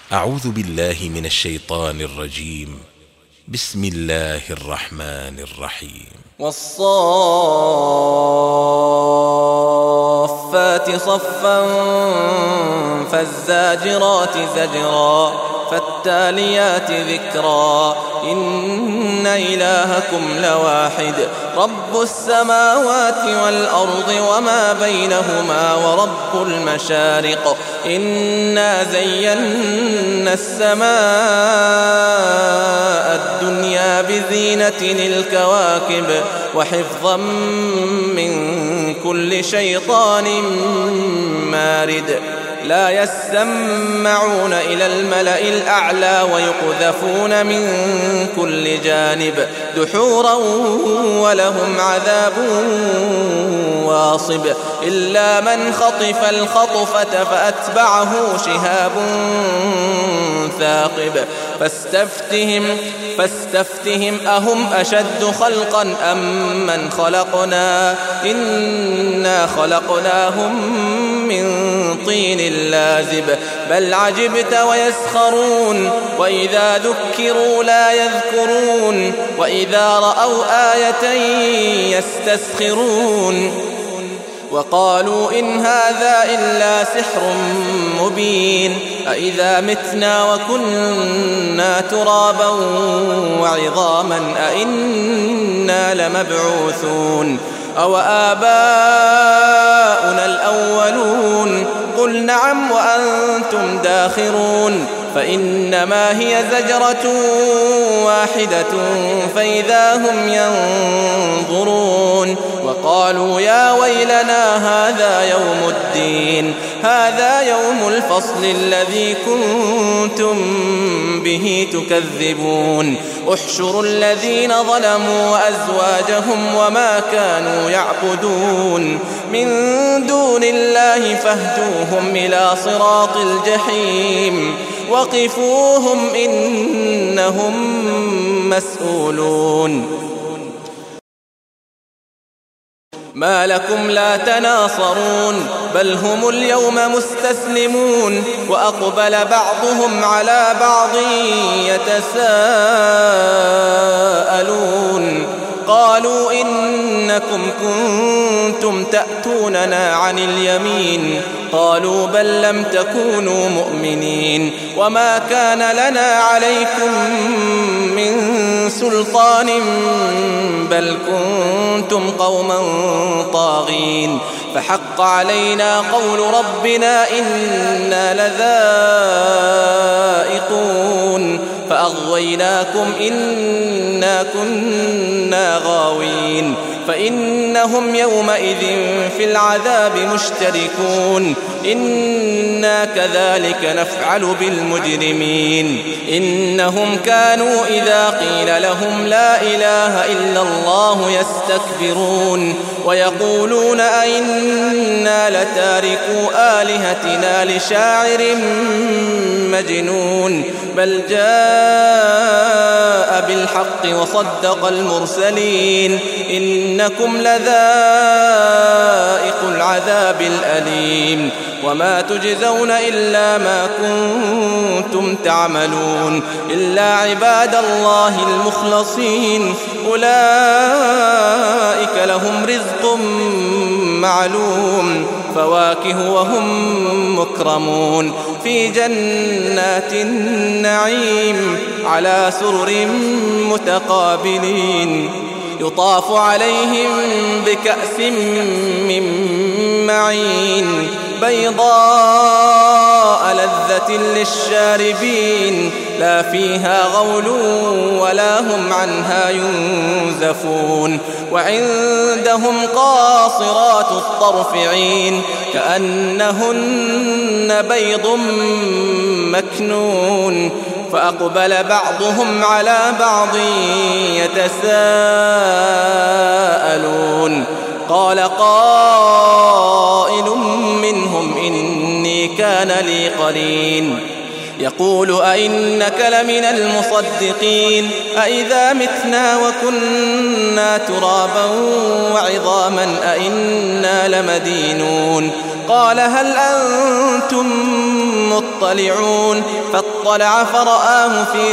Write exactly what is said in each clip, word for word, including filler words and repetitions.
أعوذ بالله من الشيطان الرجيم. بسم الله الرحمن الرحيم. والصافات صفا فالزاجرات زجرا فالتاليات ذكرا إن إلهكم لواحد رب السماوات والأرض وما بينهما ورب المشارق إنا زينا السماء الدنيا بزينة الكواكب وحفظا من كل شيطان مارد لا يسمعون إلى الملأ الأعلى ويقذفون من كل جانب دحورا ولهم عذاب واصب إلا من خطف الخطفة فأتبعه شهاب ثاقب فاستفتهم فاستفتهم أهم أشد خلقا أم من خلقنا إنا خلقناهم من طين لازب بل عجبت ويسخرون وإذا ذكروا لا يذكرون وإذا رأوا آية يستسخرون وقالوا إن هذا إلا سحر مبين أإذا متنا وكنا ترابا وعظاما أإنا لمبعوثون أو آباؤنا الأولون قل نعم وأنتم داخرون فإنما هي زجرة واحدة فإذا هم ينظرون وقالوا يا ويلنا هذا يوم الدين هذا يوم الفصل الذي كنتم به تكذبون احشروا الذين ظلموا وأزواجهم وما كانوا يعبدون من دون الله فاهدوهم إلى صراط الجحيم وقفوهم إنهم مسؤولون ما لكم لا تناصرون بل هم اليوم مستسلمون وأقبل بعضهم على بعض يتساءلون قالوا إنكم كنتم تأتوننا عن اليمين قالوا بل لم تكونوا مؤمنين وما كان لنا عليكم من سلطان بل كنتم قوما طاغين فحق علينا قول ربنا إنا لذائقون فأغويناكم إنا كنا غاوين فإنهم يومئذ في العذاب مشتركون إنا كذلك نفعل بالمجرمين إنهم كانوا إذا قيل لهم لا إله إلا الله يستكبرون ويقولون أئنا لتاركوا آلهتنا لشاعر مجنون بل جاء بالحق وصدق المرسلين إنكم لذائق العذاب الأليم وما تجزون إلا ما كنتم تعملون إلا عباد الله المخلصين أولئك لهم رزق معلوم فواكه وهم مكرمون في جنات النعيم على سرر متقابلين يطاف عليهم بكأس من معين بيضاء لذة للشاربين لا فيها غول ولا هم عنها ينزفون وعندهم قاصرات الطرف عين كأنهن بيض مكنون فأقبل بعضهم على بعض يتساءلون قال قائل منهم إني كان لي قرين يقول أئنك لمن المصدقين أئذا متنا وكنا ترابا وعظاما أئنا لمدينون قال هل أنتم مطلعون فاطلع فرآه في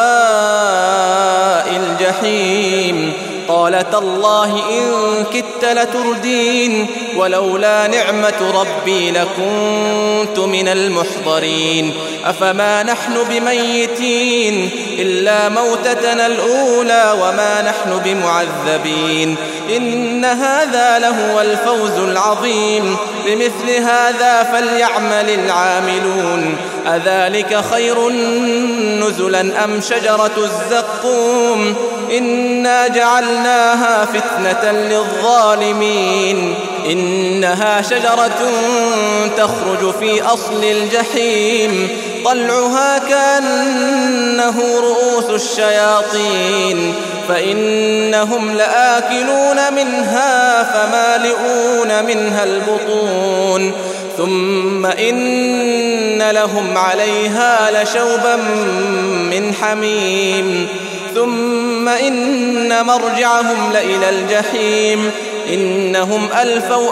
سواء الجحيم قال تالله إن كدت لتردين ولولا نعمة ربي لكنت من المحضرين أفما نحن بميتين إلا موتتنا الأولى وما نحن بمعذبين إن هذا لهو الفوز العظيم بمثل هذا فليعمل العاملون أذلك خير نزلا أم شجرة الزقوم إنا جعلناها فتنة للظالمين إنها شجرة تخرج في أصل الجحيم طلعها كأنه رؤوس الشياطين فإنهم لآكلون منها فمالئون منها البطون ثم إن لهم عليها لشوبا من حميم ثم إن مرجعهم لإلى الجحيم إنهم ألفوا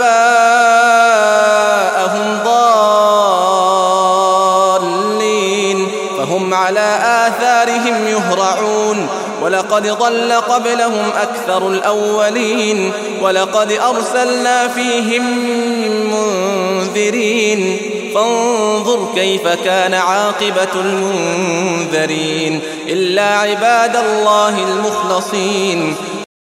آباءهم ضالين فهم على آثارهم يهرعون ولقد ضل قبلهم أكثر الأولين ولقد أرسلنا فيهم منذرين فانظر كيف كان عاقبة المنذرين إلا عباد الله المخلصين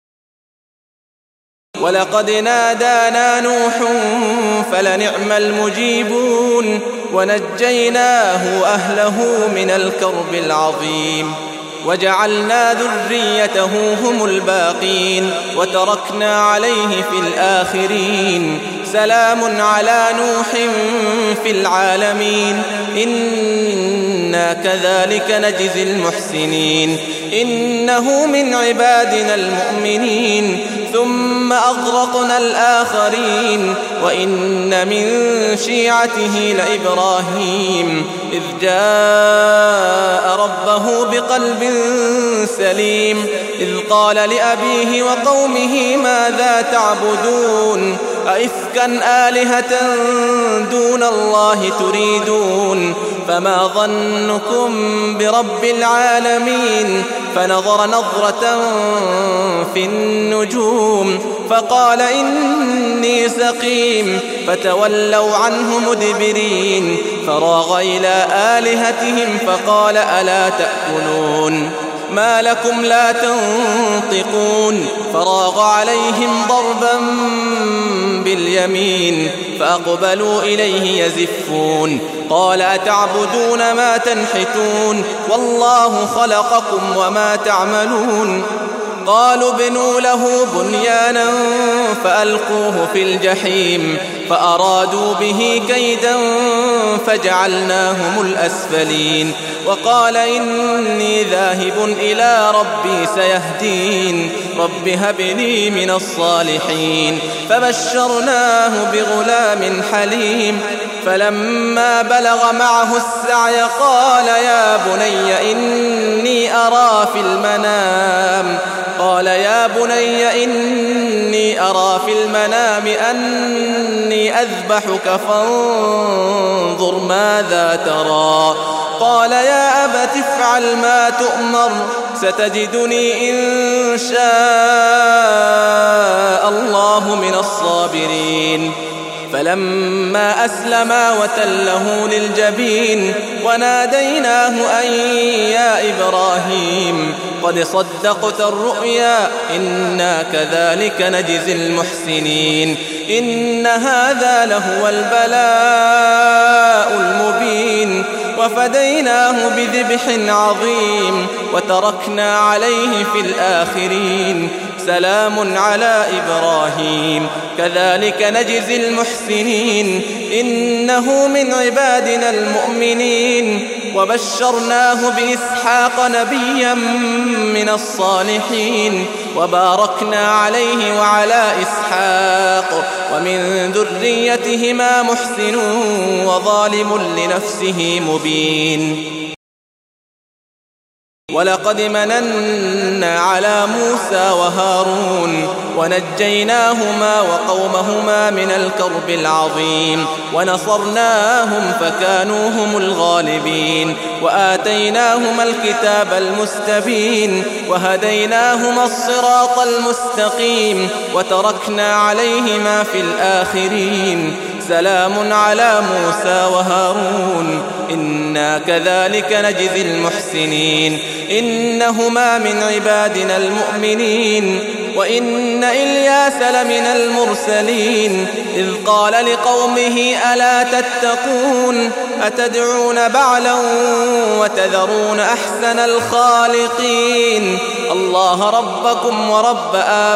ولقد نادانا نوح فلنعم المجيبون ونجيناه وأهله من الكرب العظيم وجعلنا ذريته هم الباقين وتركنا عليه في الآخرين سلام على نوح في العالمين إنا كذلك نجزي المحسنين إنه من عبادنا المؤمنين ثم أغرقنا الآخرين وإن من شيعته لإبراهيم إذ جاء ربه بقلب سليم إذ قال لأبيه وقومه ماذا تعبدون أئفكا آلهة دون الله تريدون فما ظنكم برب العالمين فنظر نظرة في النجوم فقال إني سقيم فتولوا عنه مدبرين فراغ إلى آلهتهم فقال ألا تأكلون ما لكم لا تنطقون فراغ عليهم ضربا باليمين فأقبلوا إليه يزفون قال أتعبدون ما تنحتون والله خلقكم وما تعملون قالوا ابنوا له بنيانا فألقوه في الجحيم فأرادوا به كيدا فجعلناهم الأسفلين وقال إني ذاهب إلى ربي سيهدين رب هب لي من الصالحين فبشرناه بغلام حليم فلما بلغ معه السعي قال يا بني إني أرى في المنام قال يا بني إني أرى في المنام أني أذبحك فانظر ماذا ترى قال يا أبت افعل ما تؤمر ستجدني إن شاء الله من الصابرين فلما أسلما وتله للجبين وناديناه أن يا إبراهيم قد صدقت الرؤيا إنا كذلك نجزي المحسنين إن هذا لهو البلاء المبين وفديناه بذبح عظيم وتركنا عليه في الآخرين سلام على إبراهيم كذلك نجزي المحسنين إنه من عبادنا المؤمنين وبشرناه بإسحاق نبيا من الصالحين وباركنا عليه وعلى إسحاق ومن ذريتهما محسن وظالم لنفسه مبين ولقد مننا على موسى وهارون ونجيناهما وقومهما من الكرب العظيم ونصرناهم فكانوا هم الغالبين وآتيناهما الكتاب المستبين وهديناهما الصراط المستقيم وتركنا عليهما في الآخرين سلام على موسى وهارون إنا كذلك نجزي المحسنين إنهما من عبادنا المؤمنين وإن إلياس لمن المرسلين إذ قال لقومه ألا تتقون أتدعون بعلا وتذرون أحسن الخالقين الله ربكم ورب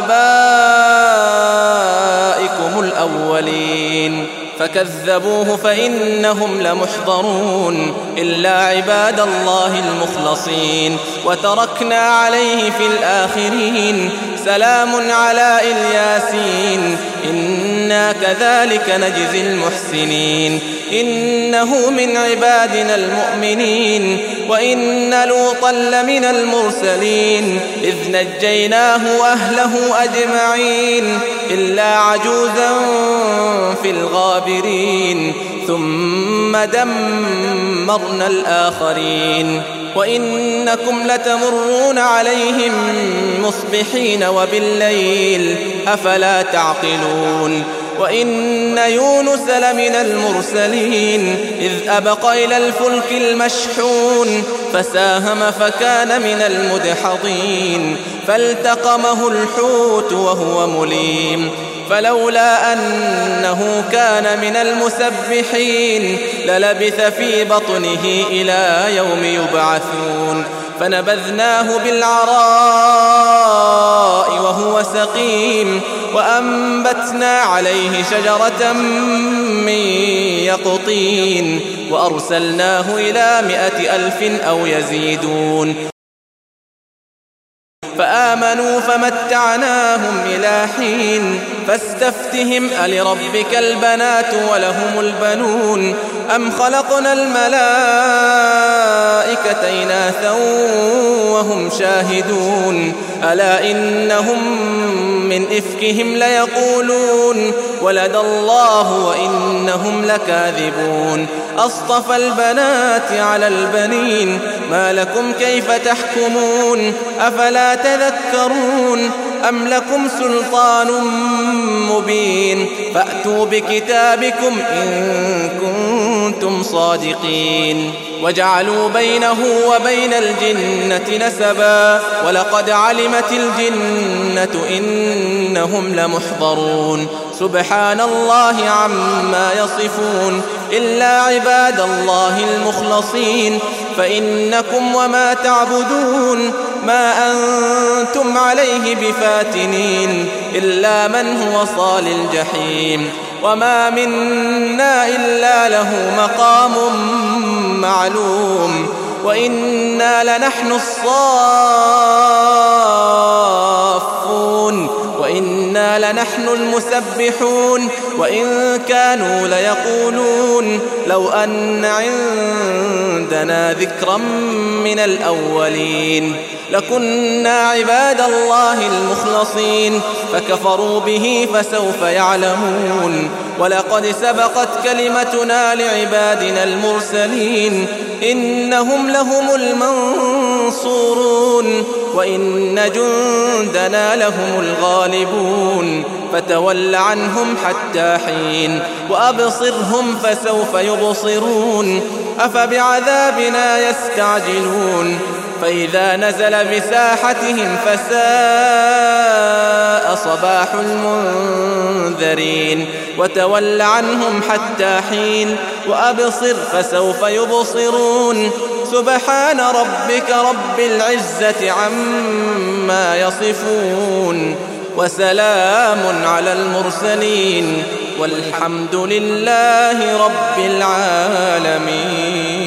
آبائكم الأولين فكذبوه فإنهم لمحضرون إلا عباد الله المخلصين وتركنا عليه في الآخرين سلام على الياسين إنا كذلك نجزي المحسنين إنه من عبادنا المؤمنين وإن لوطا لمن المرسلين إذ نجيناه وأهله أجمعين إلا عجوزا في الغابرين ثم دمرنا الآخرين وإنكم لتمرون عليهم مصبحين وبالليل أفلا تعقلون وإن يونس لمن المرسلين إذ أبق إلى الفلك المشحون فساهم فكان من المدحضين فالتقمه الحوت وهو مليم فلولا أنه كان من المسبحين للبث في بطنه إلى يوم يبعثون فنبذناه بالعراء وهو سقيم وأنبتنا عليه شجرة من يقطين وأرسلناه إلى مائة ألف أو يزيدون فآمنوا فمتعناهم إلى حين فاستفتهم ألربك البنات ولهم البنون أم خلقنا الملائكة إناثا وهم شاهدون ألا إنهم من إفكهم ليقولون ولد الله وإنهم لكاذبون أصطفى البنات على البنين ما لكم كيف تحكمون أفلا تذكرون أم لكم سلطان مبين فأتوا بكتابكم إن كنتم صادقين وجعلوا بينه وبين الجنة نسبا ولقد علمت الجنة إنهم لمحضرون سبحان الله عما يصفون إلا عباد الله المخلصين فإنكم وما تعبدون ما أنتم عليه بفاتنين إلا من هو صال الجحيم وما منا إلا له مقام معلوم وإنا لنحن الصافون وإنا لنحن المسبحون وإن كانوا ليقولون لو أن عندنا ذكرا من الأولين لكنا عباد الله المخلصين فكفروا به فسوف يعلمون ولقد سبقت كلمتنا لعبادنا المرسلين إنهم لهم المنصورون وإن جندنا لهم الغالبون فتول عنهم حتى حين وأبصرهم فسوف يبصرون أفبعذابنا يستعجلون فإذا نزل بساحتهم فساء صباح المنذرين وتول عنهم حتى حين وأبصر فسوف يبصرون سبحان ربك رب العزة عما يصفون وسلام على المرسلين والحمد لله رب العالمين.